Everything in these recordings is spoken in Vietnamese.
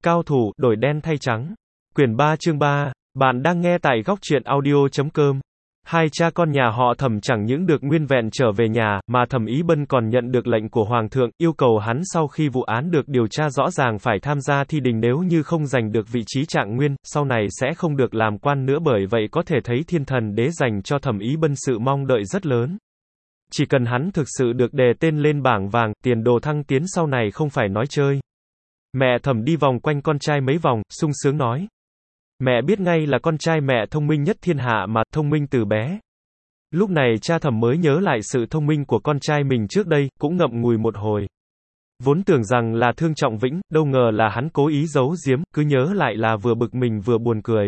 Cao thủ, đổi đen thay trắng. Quyển 3 chương 3. Bạn đang nghe tại góc truyện audio.com. Hai cha con nhà họ Thẩm chẳng những được nguyên vẹn trở về nhà, mà Thẩm Ý Bân còn nhận được lệnh của Hoàng thượng, yêu cầu hắn sau khi vụ án được điều tra rõ ràng phải tham gia thi đình, nếu như không giành được vị trí trạng nguyên, sau này sẽ không được làm quan nữa. Bởi vậy có thể thấy Thiên Thần Đế dành cho Thẩm Ý Bân sự mong đợi rất lớn. Chỉ cần hắn thực sự được đề tên lên bảng vàng, tiền đồ thăng tiến sau này không phải nói chơi. Mẹ Thẩm đi vòng quanh con trai mấy vòng, sung sướng nói. Mẹ biết ngay là con trai mẹ thông minh nhất thiên hạ mà, thông minh từ bé. Lúc này cha Thẩm mới nhớ lại sự thông minh của con trai mình trước đây, cũng ngậm ngùi một hồi. Vốn tưởng rằng là Thương Trọng Vĩnh, đâu ngờ là hắn cố ý giấu giếm, cứ nhớ lại là vừa bực mình vừa buồn cười.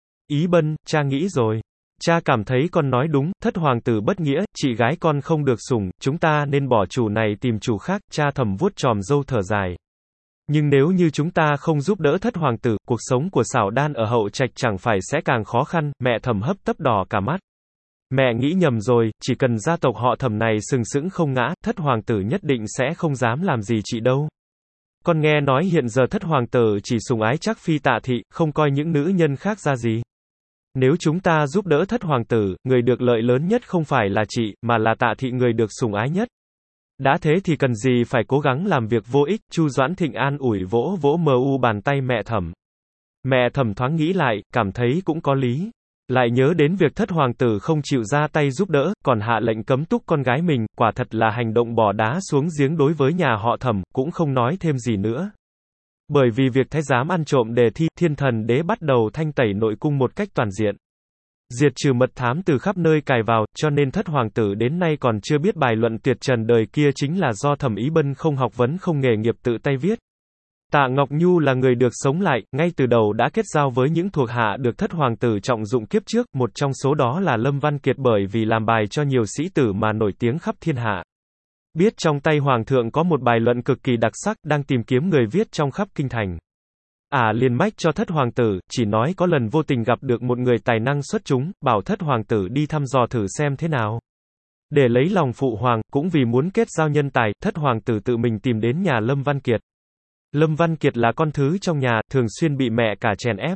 Ý Bân, cha nghĩ rồi. Cha cảm thấy con nói đúng, thất hoàng tử bất nghĩa, chị gái con không được sủng, chúng ta nên bỏ chủ này tìm chủ khác. Cha Thẩm vuốt chòm râu thở dài. Nhưng nếu như chúng ta không giúp đỡ thất hoàng tử, cuộc sống của Sảo Đan ở hậu trạch chẳng phải sẽ càng khó khăn. Mẹ Thẩm hấp tấp đỏ cả mắt. Mẹ nghĩ nhầm rồi, chỉ cần gia tộc họ Thẩm này sừng sững không ngã, thất hoàng tử nhất định sẽ không dám làm gì chị đâu. Con nghe nói hiện giờ thất hoàng tử chỉ sủng ái Trác Phi Tạ Thị, không coi những nữ nhân khác ra gì. Nếu chúng ta giúp đỡ thất hoàng tử, người được lợi lớn nhất không phải là chị, mà là Tạ Thị, người được sủng ái nhất. Đã thế thì cần gì phải cố gắng làm việc vô ích. Chu Doãn Thịnh an ủi vỗ vỗ bàn tay mẹ Thẩm. Mẹ Thẩm thoáng nghĩ lại, cảm thấy cũng có lý. Lại nhớ đến việc thất hoàng tử không chịu ra tay giúp đỡ, còn hạ lệnh cấm túc con gái mình, quả thật là hành động bỏ đá xuống giếng đối với nhà họ Thẩm, cũng không nói thêm gì nữa. Bởi vì việc thái giám ăn trộm đề thi, Thiên Thần Đế bắt đầu thanh tẩy nội cung một cách toàn diện. Diệt trừ mật thám từ khắp nơi cài vào, cho nên thất hoàng tử đến nay còn chưa biết bài luận tuyệt trần đời kia chính là do Thẩm Ý Bân không học vấn không nghề nghiệp tự tay viết. Tạ Ngọc Nhu là người được sống lại, ngay từ đầu đã kết giao với những thuộc hạ được thất hoàng tử trọng dụng kiếp trước, một trong số đó là Lâm Văn Kiệt, bởi vì làm bài cho nhiều sĩ tử mà nổi tiếng khắp thiên hạ. Biết trong tay hoàng thượng có một bài luận cực kỳ đặc sắc, đang tìm kiếm người viết trong khắp kinh thành. Liền mách cho thất hoàng tử, chỉ nói có lần vô tình gặp được một người tài năng xuất chúng, bảo thất hoàng tử đi thăm dò thử xem thế nào. Để lấy lòng phụ hoàng, cũng vì muốn kết giao nhân tài, thất hoàng tử tự mình tìm đến nhà Lâm Văn Kiệt. Lâm Văn Kiệt là con thứ trong nhà, thường xuyên bị mẹ cả chèn ép.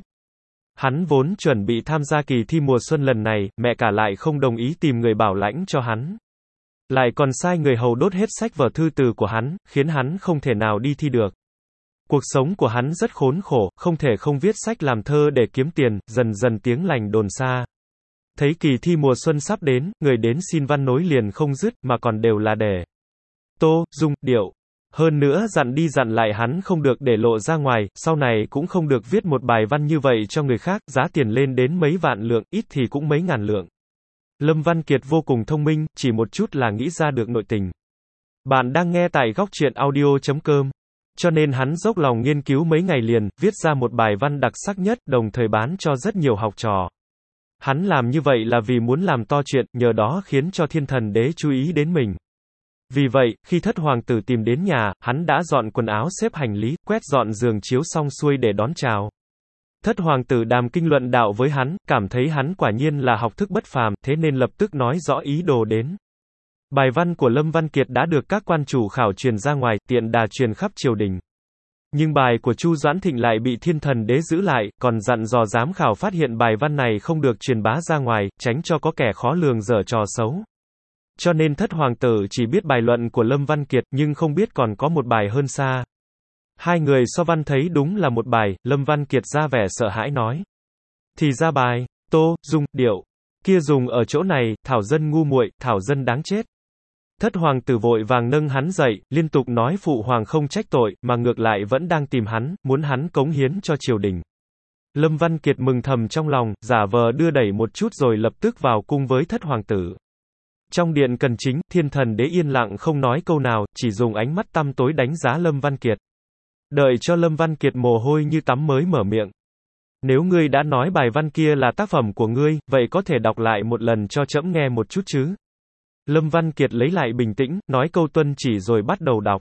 Hắn vốn chuẩn bị tham gia kỳ thi mùa xuân lần này, mẹ cả lại không đồng ý tìm người bảo lãnh cho hắn. Lại còn sai người hầu đốt hết sách vở thư từ của hắn, khiến hắn không thể nào đi thi được. Cuộc sống của hắn rất khốn khổ, không thể không viết sách làm thơ để kiếm tiền, dần dần tiếng lành đồn xa. Thấy kỳ thi mùa xuân sắp đến, người đến xin văn nối liền không dứt, mà còn đều là để tô, dung, điệu. Hơn nữa dặn đi dặn lại hắn không được để lộ ra ngoài, sau này cũng không được viết một bài văn như vậy cho người khác, giá tiền lên đến mấy vạn lượng, ít thì cũng mấy ngàn lượng. Lâm Văn Kiệt vô cùng thông minh, chỉ một chút là nghĩ ra được nội tình. Bạn đang nghe tại góc truyện audio.com. Cho nên hắn dốc lòng nghiên cứu mấy ngày liền, viết ra một bài văn đặc sắc nhất, đồng thời bán cho rất nhiều học trò. Hắn làm như vậy là vì muốn làm to chuyện, nhờ đó khiến cho Thiên Thần Đế chú ý đến mình. Vì vậy, khi thất hoàng tử tìm đến nhà, hắn đã dọn quần áo xếp hành lý, quét dọn giường chiếu xong xuôi để đón chào. Thất hoàng tử đàm kinh luận đạo với hắn, cảm thấy hắn quả nhiên là học thức bất phàm, thế nên lập tức nói rõ ý đồ đến. Bài văn của Lâm Văn Kiệt đã được các quan chủ khảo truyền ra ngoài, tiện đà truyền khắp triều đình. Nhưng bài của Chu Doãn Thịnh lại bị Thiên Thần Đế giữ lại, còn dặn dò giám khảo phát hiện bài văn này không được truyền bá ra ngoài, tránh cho có kẻ khó lường giở trò xấu. Cho nên thất hoàng tử chỉ biết bài luận của Lâm Văn Kiệt, nhưng không biết còn có một bài hơn xa. Hai người so văn thấy đúng là một bài, Lâm Văn Kiệt ra vẻ sợ hãi nói. Thì ra bài, tô, dung, điệu. Kia dùng ở chỗ này, thảo dân ngu muội, thảo dân đáng chết. Thất hoàng tử vội vàng nâng hắn dậy, liên tục nói phụ hoàng không trách tội, mà ngược lại vẫn đang tìm hắn, muốn hắn cống hiến cho triều đình. Lâm Văn Kiệt mừng thầm trong lòng, giả vờ đưa đẩy một chút rồi lập tức vào cung với thất hoàng tử. Trong điện cần chính, Thiên Thần Đế yên lặng không nói câu nào, chỉ dùng ánh mắt tăm tối đánh giá Lâm Văn Kiệt. Đợi cho Lâm Văn Kiệt mồ hôi như tắm mới mở miệng. Nếu ngươi đã nói bài văn kia là tác phẩm của ngươi, vậy có thể đọc lại một lần cho trẫm nghe một chút chứ? Lâm Văn Kiệt lấy lại bình tĩnh, nói câu tuân chỉ rồi bắt đầu đọc.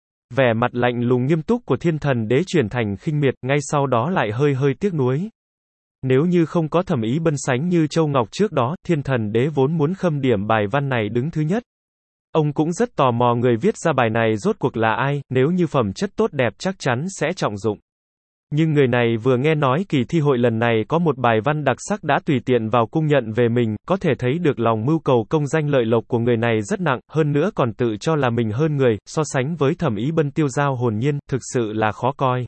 Vẻ mặt lạnh lùng nghiêm túc của Thiên Thần Đế chuyển thành khinh miệt, ngay sau đó lại hơi hơi tiếc nuối. Nếu như không có Thẩm Ý Bân sánh như Châu Ngọc trước đó, Thiên Thần Đế vốn muốn khâm điểm bài văn này đứng thứ nhất. Ông cũng rất tò mò người viết ra bài này rốt cuộc là ai, nếu như phẩm chất tốt đẹp chắc chắn sẽ trọng dụng. Nhưng người này vừa nghe nói kỳ thi hội lần này có một bài văn đặc sắc đã tùy tiện vào cung nhận về mình, có thể thấy được lòng mưu cầu công danh lợi lộc của người này rất nặng, hơn nữa còn tự cho là mình hơn người, so sánh với Thẩm Ý Bân tiêu dao hồn nhiên, thực sự là khó coi.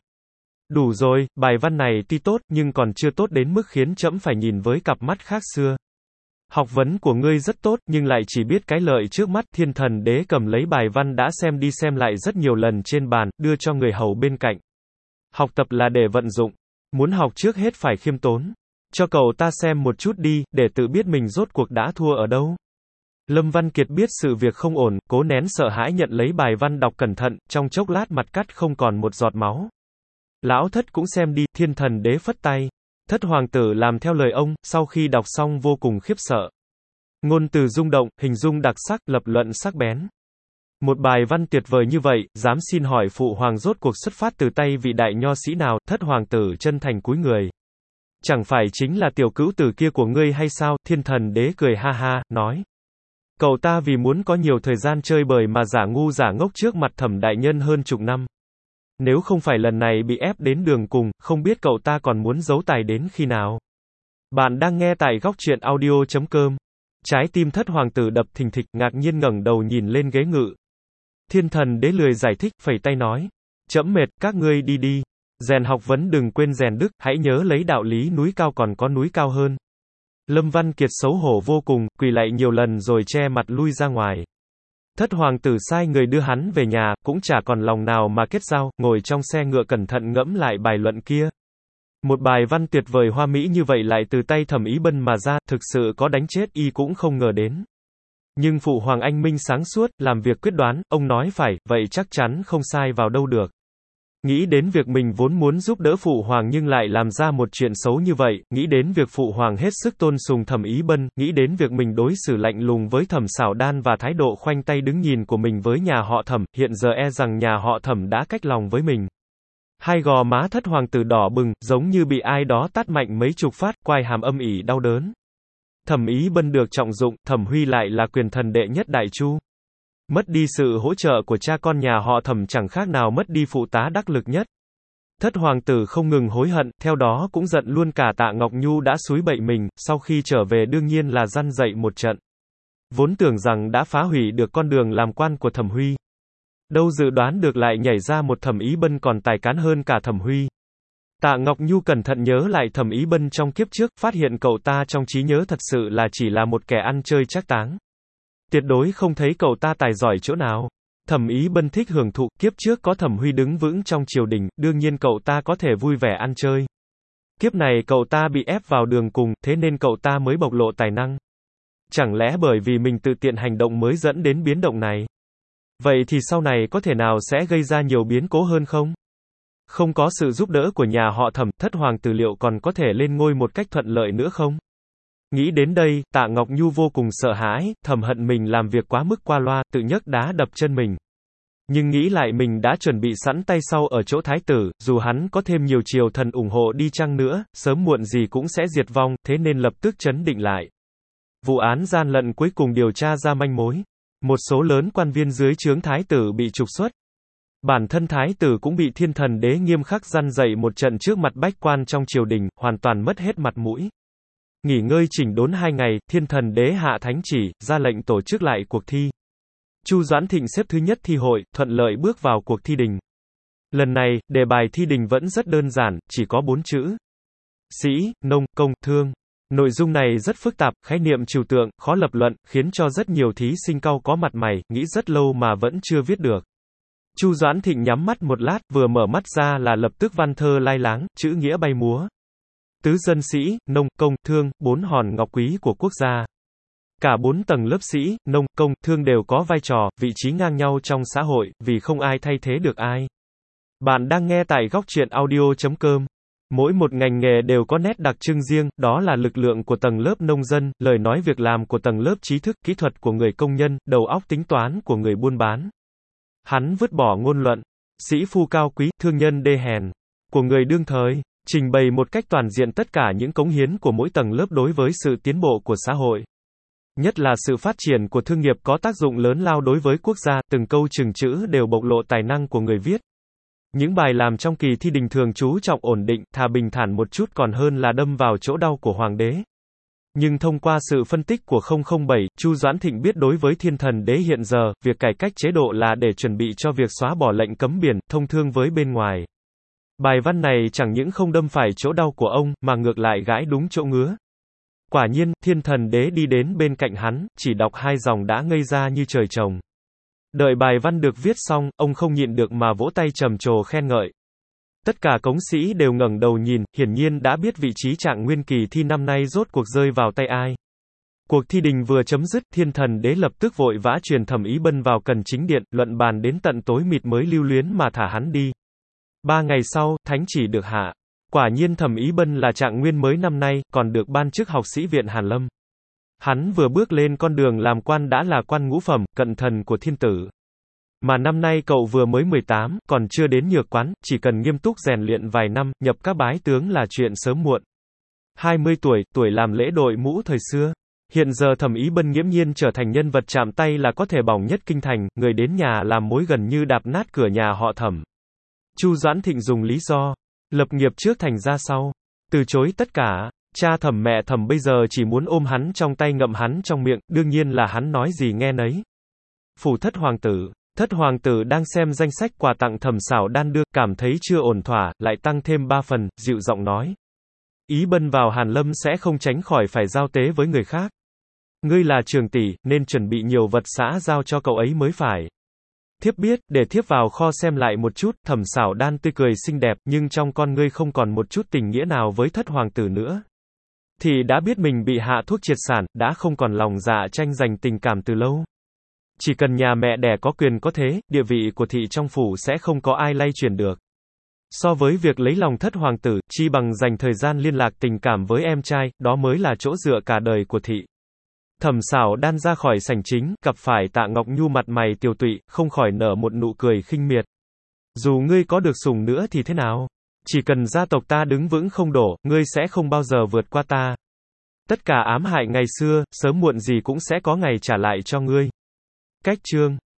Đủ rồi, bài văn này tuy tốt, nhưng còn chưa tốt đến mức khiến trẫm phải nhìn với cặp mắt khác xưa. Học vấn của ngươi rất tốt, nhưng lại chỉ biết cái lợi trước mắt. Thiên Thần Đế cầm lấy bài văn đã xem đi xem lại rất nhiều lần trên bàn, đưa cho người hầu bên cạnh. Học tập là để vận dụng. Muốn học trước hết phải khiêm tốn. Cho cậu ta xem một chút đi, để tự biết mình rốt cuộc đã thua ở đâu. Lâm Văn Kiệt biết sự việc không ổn, cố nén sợ hãi nhận lấy bài văn đọc cẩn thận, trong chốc lát mặt cắt không còn một giọt máu. Lão Thất cũng xem đi. Thiên Thần Đế phất tay. Thất hoàng tử làm theo lời ông, sau khi đọc xong vô cùng khiếp sợ. Ngôn từ rung động, hình dung đặc sắc, lập luận sắc bén. Một bài văn tuyệt vời như vậy, dám xin hỏi phụ hoàng rốt cuộc xuất phát từ tay vị đại nho sĩ nào? Thất hoàng tử chân thành cúi người. Chẳng phải chính là tiểu cữu tử kia của ngươi hay sao? Thiên Thần Đế cười ha ha, nói. Cậu ta vì muốn có nhiều thời gian chơi bời mà giả ngu giả ngốc trước mặt Thẩm đại nhân hơn chục năm. Nếu không phải lần này bị ép đến đường cùng, không biết cậu ta còn muốn giấu tài đến khi nào. Bạn đang nghe tại góc truyện audio.com. Trái tim thất hoàng tử đập thình thịch, ngạc nhiên ngẩng đầu nhìn lên ghế ngự. Thiên Thần Đế lười giải thích, phẩy tay nói. Trẫm mệt, các ngươi đi đi. Rèn học vấn đừng quên rèn đức, hãy nhớ lấy đạo lý núi cao còn có núi cao hơn. Lâm Văn Kiệt xấu hổ vô cùng, quỳ lạy nhiều lần rồi che mặt lui ra ngoài. Thất hoàng tử sai người đưa hắn về nhà, cũng chả còn lòng nào mà kết giao, ngồi trong xe ngựa cẩn thận ngẫm lại bài luận kia. Một bài văn tuyệt vời hoa mỹ như vậy lại từ tay Thẩm Ý Bân mà ra, thực sự có đánh chết y cũng không ngờ đến. Nhưng phụ hoàng anh minh sáng suốt, làm việc quyết đoán, ông nói phải, vậy chắc chắn không sai vào đâu được. Nghĩ đến việc mình vốn muốn giúp đỡ phụ hoàng nhưng lại làm ra một chuyện xấu như vậy, nghĩ đến việc phụ hoàng hết sức tôn sùng Thẩm Ý Bân, nghĩ đến việc mình đối xử lạnh lùng với Thẩm Sảo Đan và thái độ khoanh tay đứng nhìn của mình với nhà họ Thẩm, hiện giờ e rằng nhà họ Thẩm đã cách lòng với mình. Hai gò má thất hoàng tử đỏ bừng, giống như bị ai đó tát mạnh mấy chục phát, quai hàm âm ỉ đau đớn. Thẩm Ý Bân được trọng dụng, Thẩm Huy lại là quyền thần đệ nhất đại chu. Mất đi sự hỗ trợ của cha con nhà họ Thẩm chẳng khác nào mất đi phụ tá đắc lực nhất. Thất hoàng tử không ngừng hối hận, theo đó cũng giận luôn cả Tạ Ngọc Nhu đã xúi bậy mình, sau khi trở về đương nhiên là răn dạy một trận. Vốn tưởng rằng đã phá hủy được con đường làm quan của Thẩm Huy. Đâu dự đoán được lại nhảy ra một Thẩm Ý Bân còn tài cán hơn cả Thẩm Huy. Tạ Ngọc Nhu cẩn thận nhớ lại Thẩm Ý Bân trong kiếp trước, phát hiện cậu ta trong trí nhớ thật sự là chỉ là một kẻ ăn chơi trác táng. Tuyệt đối không thấy cậu ta tài giỏi chỗ nào. Thẩm Ý Bân thích hưởng thụ, kiếp trước có Thẩm Huy đứng vững trong triều đình, đương nhiên cậu ta có thể vui vẻ ăn chơi. Kiếp này cậu ta bị ép vào đường cùng, thế nên cậu ta mới bộc lộ tài năng. Chẳng lẽ bởi vì mình tự tiện hành động mới dẫn đến biến động này? Vậy thì sau này có thể nào sẽ gây ra nhiều biến cố hơn không? Không có sự giúp đỡ của nhà họ Thẩm, thất hoàng tử liệu còn có thể lên ngôi một cách thuận lợi nữa không? Nghĩ đến đây, Tạ Ngọc Nhu vô cùng sợ hãi, thầm hận mình làm việc quá mức qua loa, tự nhấc đá đập chân mình. Nhưng nghĩ lại mình đã chuẩn bị sẵn tay sau ở chỗ thái tử, dù hắn có thêm nhiều triều thần ủng hộ đi chăng nữa, sớm muộn gì cũng sẽ diệt vong, thế nên lập tức trấn định lại. Vụ án gian lận cuối cùng điều tra ra manh mối. Một số lớn quan viên dưới trướng thái tử bị trục xuất. Bản thân thái tử cũng bị Thiên Thần Đế nghiêm khắc răn dạy một trận trước mặt bách quan trong triều đình, hoàn toàn mất hết mặt mũi. Nghỉ ngơi chỉnh đốn 2 ngày, Thiên Thần Đế hạ thánh chỉ, ra lệnh tổ chức lại cuộc thi. Chu Doãn Thịnh xếp thứ nhất thi hội, thuận lợi bước vào cuộc thi đình. Lần này, đề bài thi đình vẫn rất đơn giản, chỉ có 4 chữ. Sĩ, nông, công, thương. Nội dung này rất phức tạp, khái niệm trừu tượng, khó lập luận, khiến cho rất nhiều thí sinh cau có mặt mày, nghĩ rất lâu mà vẫn chưa viết được. Chu Doãn Thịnh nhắm mắt một lát, vừa mở mắt ra là lập tức văn thơ lai láng, chữ nghĩa bay múa. Tứ dân sĩ, nông, công, thương, 4 hòn ngọc quý của quốc gia. Cả 4 tầng lớp sĩ, nông, công, thương đều có vai trò, vị trí ngang nhau trong xã hội, vì không ai thay thế được ai. Bạn đang nghe tại góc truyện audio.com. Mỗi một ngành nghề đều có nét đặc trưng riêng, đó là lực lượng của tầng lớp nông dân, lời nói việc làm của tầng lớp trí thức, kỹ thuật của người công nhân, đầu óc tính toán của người buôn bán. Hắn vứt bỏ ngôn luận, sĩ phu cao quý, thương nhân đê hèn, của người đương thời, trình bày một cách toàn diện tất cả những cống hiến của mỗi tầng lớp đối với sự tiến bộ của xã hội. Nhất là sự phát triển của thương nghiệp có tác dụng lớn lao đối với quốc gia, từng câu chừng chữ đều bộc lộ tài năng của người viết. Những bài làm trong kỳ thi đình thường chú trọng ổn định, thà bình thản một chút còn hơn là đâm vào chỗ đau của hoàng đế. Nhưng thông qua sự phân tích của 007, Chu Doãn Thịnh biết đối với Thiên Thần Đế hiện giờ, việc cải cách chế độ là để chuẩn bị cho việc xóa bỏ lệnh cấm biển, thông thương với bên ngoài. Bài văn này chẳng những không đâm phải chỗ đau của ông, mà ngược lại gãi đúng chỗ ngứa. Quả nhiên, Thiên Thần Đế đi đến bên cạnh hắn, chỉ đọc 2 dòng đã ngây ra như trời trồng. Đợi bài văn được viết xong, ông không nhịn được mà vỗ tay trầm trồ khen ngợi. Tất cả cống sĩ đều ngẩng đầu nhìn, hiển nhiên đã biết vị trí trạng nguyên kỳ thi năm nay rốt cuộc rơi vào tay ai. Cuộc thi đình vừa chấm dứt, Thiên Thần Đế lập tức vội vã truyền Thẩm Ý Bân vào Cần Chính Điện, luận bàn đến tận tối mịt mới lưu luyến mà thả hắn đi. 3 ngày sau, thánh chỉ được hạ. Quả nhiên Thẩm Ý Bân là trạng nguyên mới năm nay, còn được ban chức học sĩ viện Hàn Lâm. Hắn vừa bước lên con đường làm quan đã là quan ngũ phẩm, cận thần của thiên tử. Mà năm nay cậu vừa mới 18, còn chưa đến nhược quán, chỉ cần nghiêm túc rèn luyện vài năm, nhập các bái tướng là chuyện sớm muộn. 20 tuổi, tuổi làm lễ đội mũ thời xưa. Hiện giờ Thẩm Ý Bân nghiễm nhiên trở thành nhân vật chạm tay là có thể bỏng nhất kinh thành, người đến nhà làm mối gần như đạp nát cửa nhà họ Thẩm. Chu Doãn Thịnh dùng lý do lập nghiệp trước thành ra sau, từ chối tất cả. Cha Thẩm mẹ Thẩm bây giờ chỉ muốn ôm hắn trong tay ngậm hắn trong miệng, đương nhiên là hắn nói gì nghe nấy. Phủ thất hoàng tử đang xem danh sách quà tặng Thẩm Sảo Đan đưa, cảm thấy chưa ổn thỏa, lại tăng thêm 3 phần, dịu giọng nói. Ý Bân vào Hàn Lâm sẽ không tránh khỏi phải giao tế với người khác. Ngươi là trường tỷ, nên chuẩn bị nhiều vật xã giao cho cậu ấy mới phải. Thiếp biết, để thiếp vào kho xem lại một chút. Thẩm Sảo Đan tươi cười xinh đẹp, nhưng trong con ngươi không còn một chút tình nghĩa nào với thất hoàng tử nữa. Thì đã biết mình bị hạ thuốc triệt sản, đã không còn lòng dạ tranh giành tình cảm từ lâu. Chỉ cần nhà mẹ đẻ có quyền có thế, địa vị của thị trong phủ sẽ không có ai lay chuyển được. So với việc lấy lòng thất hoàng tử, chi bằng dành thời gian liên lạc tình cảm với em trai, đó mới là chỗ dựa cả đời của thị. Thẩm Sảo Đan ra khỏi sảnh chính, gặp phải Tạ Ngọc Nhu mặt mày tiều tụy, không khỏi nở một nụ cười khinh miệt. Dù ngươi có được sủng nữa thì thế nào? Chỉ cần gia tộc ta đứng vững không đổ, ngươi sẽ không bao giờ vượt qua ta. Tất cả ám hại ngày xưa, sớm muộn gì cũng sẽ có ngày trả lại cho ngươi. Cách chương